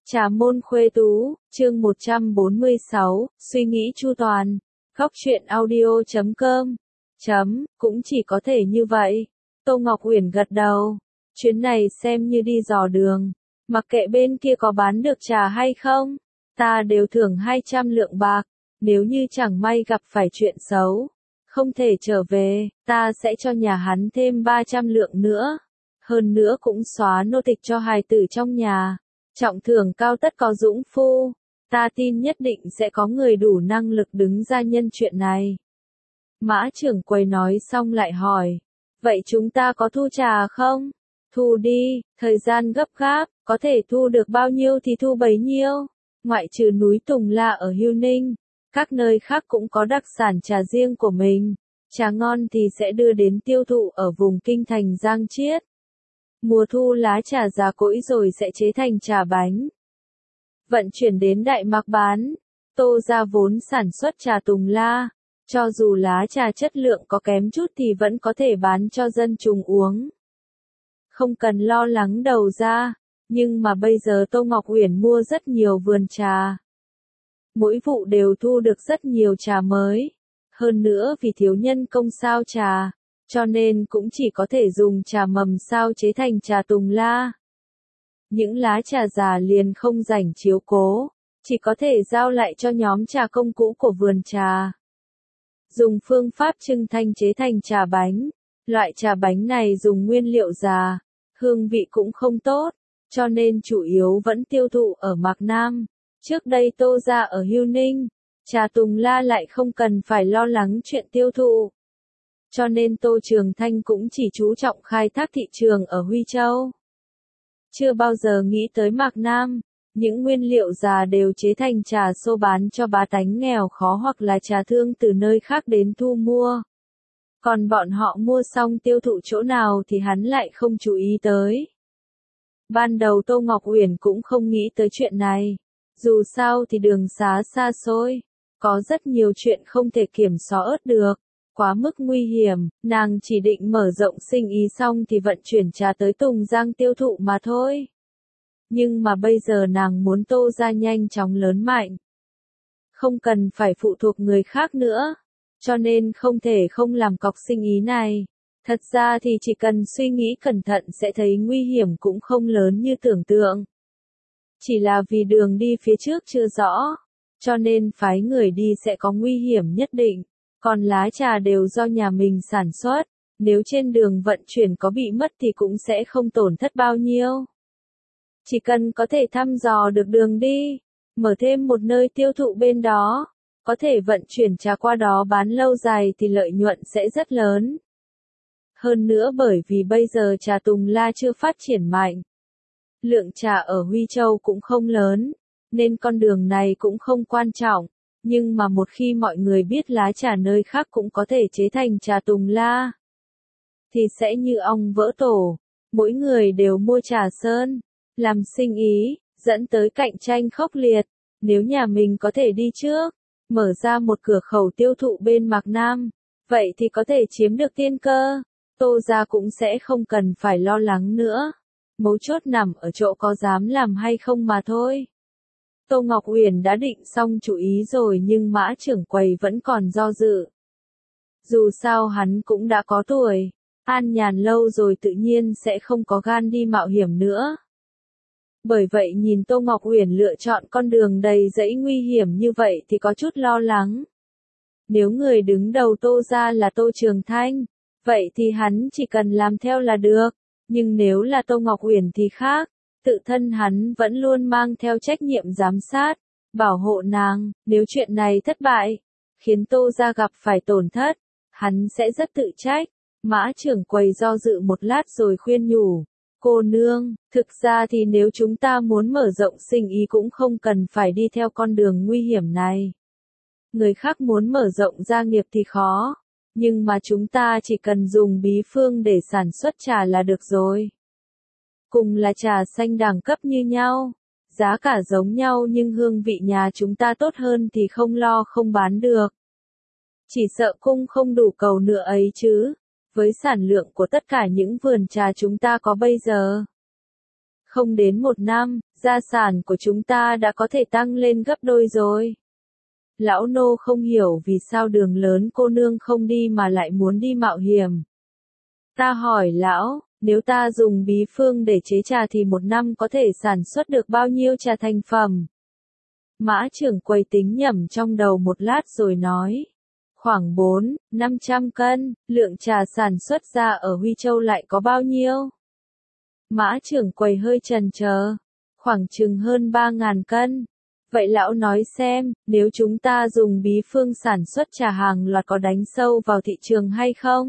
Trà môn khuê tú, chương 146, suy nghĩ chu toàn. Góc truyện audio.com. Cũng chỉ có thể như vậy. Tô Ngọc Uyển gật đầu. Chuyến này xem như đi dò đường. Mặc kệ bên kia có bán được trà hay không, ta đều thưởng 200 lượng bạc. Nếu như chẳng may gặp phải chuyện xấu, không thể trở về, ta sẽ cho nhà hắn thêm 300 lượng nữa. Hơn nữa cũng xóa nô tịch cho hài tử trong nhà. Trọng thưởng cao tất có dũng phu, ta tin nhất định sẽ có người đủ năng lực đứng ra nhân chuyện này. Mã trưởng quầy nói xong lại hỏi, vậy chúng ta có thu trà không? Thu đi, thời gian gấp gáp, có thể thu được bao nhiêu thì thu bấy nhiêu. Ngoại trừ núi Tùng La ở Hưu Ninh, các nơi khác cũng có đặc sản trà riêng của mình. Trà ngon thì sẽ đưa đến tiêu thụ ở vùng kinh thành Giang Chiết. Mùa thu lá trà già cỗi rồi sẽ chế thành trà bánh. Vận chuyển đến Đại Mạc bán. Tô gia vốn sản xuất trà Tùng La. Cho dù lá trà chất lượng có kém chút thì vẫn có thể bán cho dân chúng uống. Không cần lo lắng đầu ra. Nhưng mà bây giờ Tô Ngọc Uyển mua rất nhiều vườn trà. Mỗi vụ đều thu được rất nhiều trà mới. Hơn nữa vì thiếu nhân công sao trà, cho nên cũng chỉ có thể dùng trà mầm sao chế thành trà Tùng La. Những lá trà già liền không rảnh chiếu cố, chỉ có thể giao lại cho nhóm trà công cũ của vườn trà. Dùng phương pháp trưng thanh chế thành trà bánh. Loại trà bánh này dùng nguyên liệu già, hương vị cũng không tốt, cho nên chủ yếu vẫn tiêu thụ ở Mạc Nam. Trước đây Tô gia ở Hưu Ninh, trà Tùng La lại không cần phải lo lắng chuyện tiêu thụ. Cho nên Tô Trường Thanh cũng chỉ chú trọng khai thác thị trường ở Huy Châu. Chưa bao giờ nghĩ tới Mạc Nam, những nguyên liệu già đều chế thành trà xô bán cho bá tánh nghèo khó hoặc là trà thương từ nơi khác đến thu mua. Còn bọn họ mua xong tiêu thụ chỗ nào thì hắn lại không chú ý tới. Ban đầu Tô Ngọc Uyển cũng không nghĩ tới chuyện này. Dù sao thì đường xá xa xôi, có rất nhiều chuyện không thể kiểm soát được. Quá mức nguy hiểm, nàng chỉ định mở rộng sinh ý xong thì vận chuyển trà tới Tùng Giang tiêu thụ mà thôi. Nhưng mà bây giờ nàng muốn Tô gia nhanh chóng lớn mạnh. Không cần phải phụ thuộc người khác nữa. Cho nên không thể không làm cọc sinh ý này. Thật ra thì chỉ cần suy nghĩ cẩn thận sẽ thấy nguy hiểm cũng không lớn như tưởng tượng. Chỉ là vì đường đi phía trước chưa rõ, cho nên phái người đi sẽ có nguy hiểm nhất định. Còn lá trà đều do nhà mình sản xuất, nếu trên đường vận chuyển có bị mất thì cũng sẽ không tổn thất bao nhiêu. Chỉ cần có thể thăm dò được đường đi, mở thêm một nơi tiêu thụ bên đó, có thể vận chuyển trà qua đó bán lâu dài thì lợi nhuận sẽ rất lớn. Hơn nữa bởi vì bây giờ trà Tùng La chưa phát triển mạnh. Lượng trà ở Huy Châu cũng không lớn, nên con đường này cũng không quan trọng. Nhưng mà một khi mọi người biết lá trà nơi khác cũng có thể chế thành trà Tùng La, thì sẽ như ong vỡ tổ, mỗi người đều mua trà sơn, làm sinh ý, dẫn tới cạnh tranh khốc liệt. Nếu nhà mình có thể đi trước, mở ra một cửa khẩu tiêu thụ bên Mạc Nam, vậy thì có thể chiếm được tiên cơ, Tô gia cũng sẽ không cần phải lo lắng nữa. Mấu chốt nằm ở chỗ có dám làm hay không mà thôi. Tô Ngọc Uyển đã định xong chủ ý rồi nhưng Mã trưởng quầy vẫn còn do dự. Dù sao hắn cũng đã có tuổi, an nhàn lâu rồi tự nhiên sẽ không có gan đi mạo hiểm nữa. Bởi vậy nhìn Tô Ngọc Uyển lựa chọn con đường đầy rẫy nguy hiểm như vậy thì có chút lo lắng. Nếu người đứng đầu Tô gia là Tô Trường Thanh, vậy thì hắn chỉ cần làm theo là được. Nhưng nếu là Tô Ngọc Uyển thì khác. Tự thân hắn vẫn luôn mang theo trách nhiệm giám sát, bảo hộ nàng. Nếu chuyện này thất bại, khiến Tô gia gặp phải tổn thất, hắn sẽ rất tự trách. Mã trưởng quầy do dự một lát rồi khuyên nhủ, cô nương, thực ra thì nếu chúng ta muốn mở rộng sinh ý cũng không cần phải đi theo con đường nguy hiểm này. Người khác muốn mở rộng gia nghiệp thì khó, nhưng mà chúng ta chỉ cần dùng bí phương để sản xuất trà là được rồi. Cùng là trà xanh đẳng cấp như nhau, giá cả giống nhau nhưng hương vị nhà chúng ta tốt hơn thì không lo không bán được. Chỉ sợ cung không đủ cầu nữa ấy chứ, với sản lượng của tất cả những vườn trà chúng ta có bây giờ. Không đến một năm, gia sản của chúng ta đã có thể tăng lên gấp đôi rồi. Lão nô không hiểu vì sao Đường lớn cô nương không đi mà lại muốn đi mạo hiểm. Ta hỏi lão, nếu ta dùng bí phương để chế trà thì một năm có thể sản xuất được bao nhiêu trà thành phẩm? Mã trưởng quầy tính nhẩm trong đầu một lát rồi nói. Khoảng 400-500 cân, lượng trà sản xuất ra ở Huy Châu lại có bao nhiêu? Mã trưởng quầy hơi chần chờ. Khoảng chừng hơn 3.000 cân. Vậy lão nói xem, nếu chúng ta dùng bí phương sản xuất trà hàng loạt có đánh sâu vào thị trường hay không?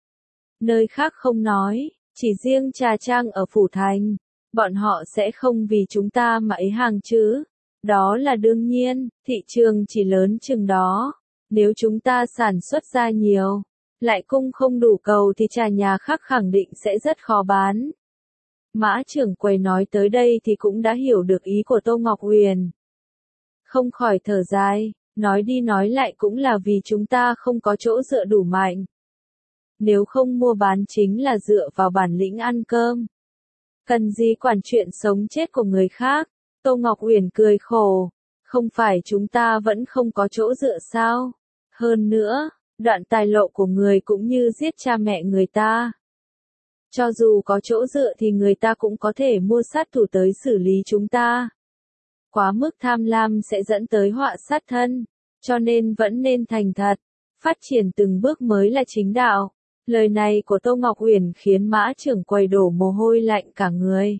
Nơi khác không nói, chỉ riêng trà trang ở Phủ Thành, bọn họ sẽ không vì chúng ta mà ấy hàng chứ. Đó là đương nhiên, thị trường chỉ lớn chừng đó. Nếu chúng ta sản xuất ra nhiều, lại cung không đủ cầu thì trà nhà khác khẳng định sẽ rất khó bán. Mã trưởng quầy nói tới đây thì cũng đã hiểu được ý của Tô Ngọc Huyền. Không khỏi thở dài, nói đi nói lại cũng là vì chúng ta không có chỗ dựa đủ mạnh. Nếu không mua bán chính là dựa vào bản lĩnh ăn cơm. Cần gì quản chuyện sống chết của người khác? Tô Ngọc Uyển cười khổ. Không phải chúng ta vẫn không có chỗ dựa sao? Hơn nữa, đoạn tài lộ của người cũng như giết cha mẹ người ta. Cho dù có chỗ dựa thì người ta cũng có thể mua sát thủ tới xử lý chúng ta. Quá mức tham lam sẽ dẫn tới họa sát thân. Cho nên vẫn nên thành thật. Phát triển từng bước mới là chính đạo. Lời này của Tô Ngọc Uyển khiến Mã trưởng quầy đổ mồ hôi lạnh cả người.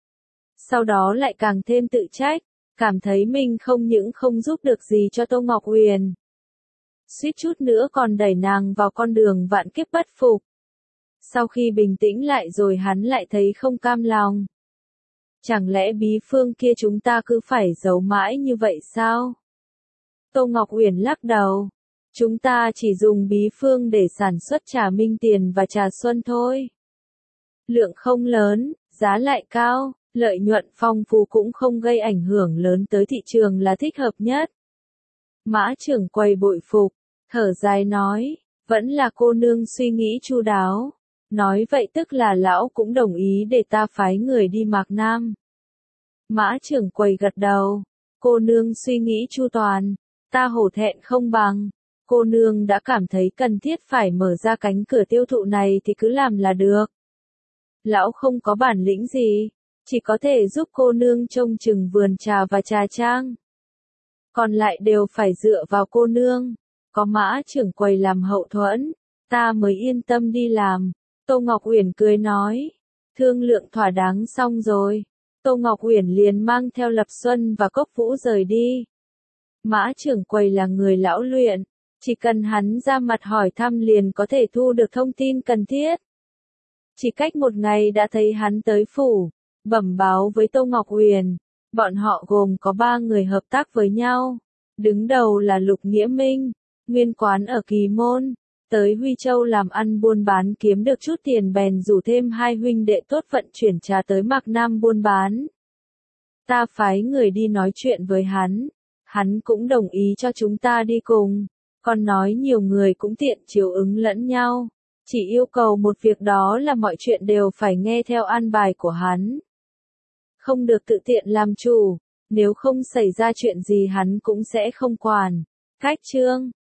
Sau đó lại càng thêm tự trách, cảm thấy mình không những không giúp được gì cho Tô Ngọc Uyển, suýt chút nữa còn đẩy nàng vào con đường vạn kiếp bất phục. Sau khi bình tĩnh lại rồi hắn lại thấy không cam lòng. Chẳng lẽ bí phương kia chúng ta cứ phải giấu mãi như vậy sao? Tô Ngọc Uyển lắc đầu. Chúng ta chỉ dùng bí phương để sản xuất trà Minh Tiền và trà Xuân thôi. Lượng không lớn, giá lại cao, lợi nhuận phong phú cũng không gây ảnh hưởng lớn tới thị trường là thích hợp nhất. Mã trưởng quầy bội phục, thở dài nói, vẫn là cô nương suy nghĩ chu đáo. Nói vậy tức là lão cũng đồng ý để ta phái người đi Mạc Nam. Mã trưởng quầy gật đầu, cô nương suy nghĩ chu toàn, ta hổ thẹn không bằng. Cô nương đã cảm thấy cần thiết phải mở ra cánh cửa tiêu thụ này thì cứ làm là được. Lão không có bản lĩnh gì, chỉ có thể giúp cô nương trông chừng vườn trà và trà trang. Còn lại đều phải dựa vào cô nương, có Mã trưởng quầy làm hậu thuẫn, ta mới yên tâm đi làm. Tô Ngọc Uyển cười nói, thương lượng thỏa đáng xong rồi. Tô Ngọc Uyển liền mang theo Lập Xuân và Cốc Vũ rời đi. Mã trưởng quầy là người lão luyện, chỉ cần hắn ra mặt hỏi thăm liền có thể thu được thông tin cần thiết. Chỉ cách một ngày đã thấy hắn tới phủ, bẩm báo với Tô Ngọc Uyển. Bọn họ gồm có 3 người hợp tác với nhau. Đứng đầu là Lục Nghĩa Minh, nguyên quán ở Kỳ Môn, tới Huy Châu làm ăn buôn bán kiếm được chút tiền bèn rủ thêm 2 huynh đệ tốt vận chuyển trà tới Mạc Nam buôn bán. Ta phái người đi nói chuyện với hắn cũng đồng ý cho chúng ta đi cùng, còn nói nhiều người cũng tiện chiếu ứng lẫn nhau, chỉ yêu cầu một việc đó là mọi chuyện đều phải nghe theo an bài của hắn. Không được tự tiện làm chủ, nếu không xảy ra chuyện gì hắn cũng sẽ không quản. Cách chương